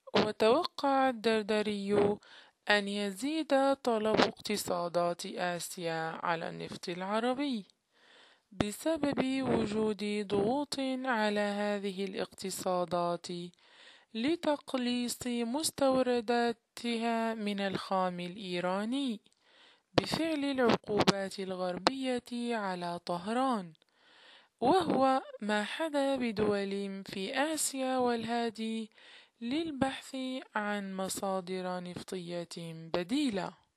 وتوقع الدردري أن يزيد طلب اقتصادات آسيا على النفط العربي بسبب وجود ضغوط على هذه الاقتصادات لتقليص مستورداتها من الخام الإيراني بفعل العقوبات الغربية على طهران، وهو ما حدا بدول في آسيا والهادي للبحث عن مصادر نفطية بديلة.